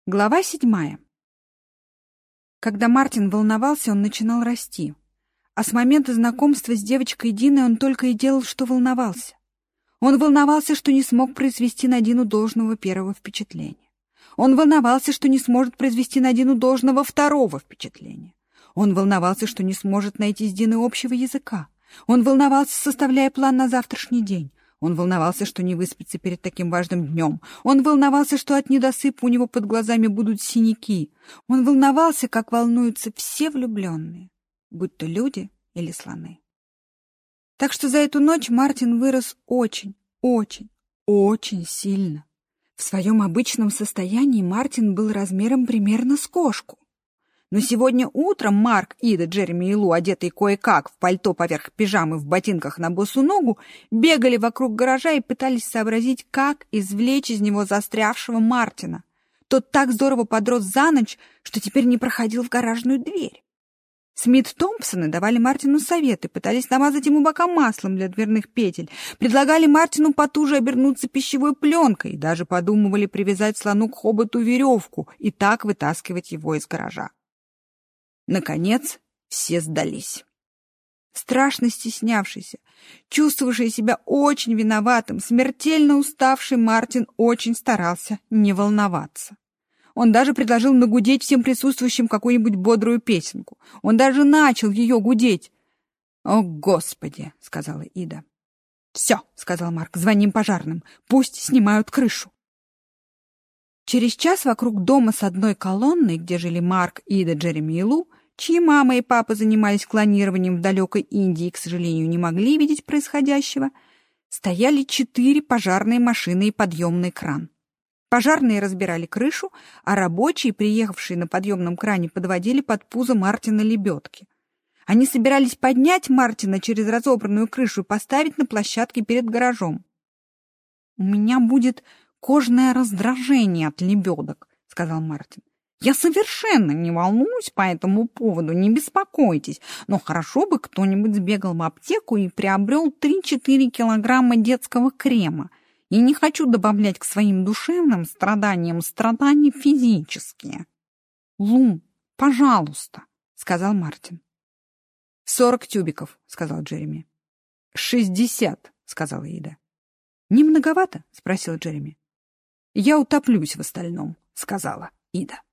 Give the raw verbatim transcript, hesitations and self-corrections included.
Глава седьмая. Когда Мартин волновался, он начинал расти. А с момента знакомства с девочкой Диной он только и делал, что волновался. Он волновался, что не смог произвести на Дину должного первого впечатления. Он волновался, что не сможет произвести на Дину должного второго впечатления. Он волновался, что не сможет найти с Диной общего языка. Он волновался, составляя план на завтрашний день. Он волновался, что не выспится перед таким важным днем. Он волновался, что от недосыпа у него под глазами будут синяки. Он волновался, как волнуются все влюбленные, будь то люди или слоны. Так что за эту ночь Мартин вырос очень, очень, очень сильно. В своем обычном состоянии Мартин был размером примерно с кошку. Но сегодня утром Марк, Ида, Джереми и Лу, одетые кое-как в пальто поверх пижамы в ботинках на босу ногу, бегали вокруг гаража и пытались сообразить, как извлечь из него застрявшего Мартина. Тот так здорово подрос за ночь, что теперь не проходил в гаражную дверь. Смит Томпсоны давали Мартину советы, пытались намазать ему бока маслом для дверных петель, предлагали Мартину потуже обернуться пищевой пленкой и даже подумывали привязать слону к хоботу веревку и так вытаскивать его из гаража. Наконец, все сдались. Страшно стеснявшийся, чувствовавший себя очень виноватым, смертельно уставший Мартин очень старался не волноваться. Он даже предложил нагудеть всем присутствующим какую-нибудь бодрую песенку. Он даже начал ее гудеть. «О, Господи!» — сказала Ида. «Все!» — сказал Марк. «Звоним пожарным. Пусть снимают крышу». Через час вокруг дома с одной колонной, где жили Марк, Ида, Джереми и Лу, чьи мама и папа занимались клонированием в далекой Индии и, к сожалению, не могли видеть происходящего, стояли четыре пожарные машины и подъемный кран. Пожарные разбирали крышу, а рабочие, приехавшие на подъемном кране, подводили под пузо Мартина лебедки. Они собирались поднять Мартина через разобранную крышу и поставить на площадке перед гаражом. «У меня будет кожное раздражение от лебедок», — сказал Мартин. «Я совершенно не волнуюсь по этому поводу, не беспокойтесь, но хорошо бы кто-нибудь сбегал в аптеку и приобрел три-четыре килограмма детского крема. Я не хочу добавлять к своим душевным страданиям страдания физические». «Лу, пожалуйста», — сказал Мартин. «Сорок тюбиков», — сказал Джереми. «Шестьдесят», — сказала Ида. «Не многовато?» — спросил Джереми. «Я утоплюсь в остальном», — сказала Ида.